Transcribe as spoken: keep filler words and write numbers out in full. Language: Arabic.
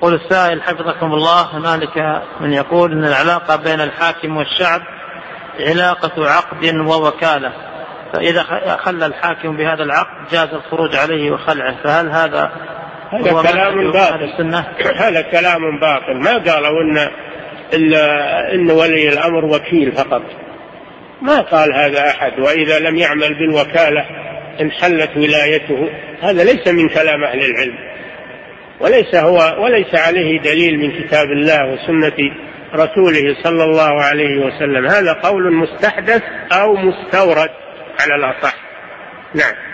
يقول السائل حفظكم الله: هنالك من يقول أن العلاقة بين الحاكم والشعب علاقة عقد ووكالة، فإذا خلى الحاكم بهذا العقد جاز الخروج عليه وخلعه، فهل هذا هذا كلام باطل؟ هذا كلام باطل. ما قالوا إن إن ولي الأمر وكيل فقط، ما قال هذا أحد. وإذا لم يعمل بالوكالة انحلت ولايته. هذا ليس من كلام أهل العلم، وليس هو وليس عليه دليل من كتاب الله وسنة رسوله صلى الله عليه وسلم. هذا قول مستحدث أو مستورد على الأصح. نعم.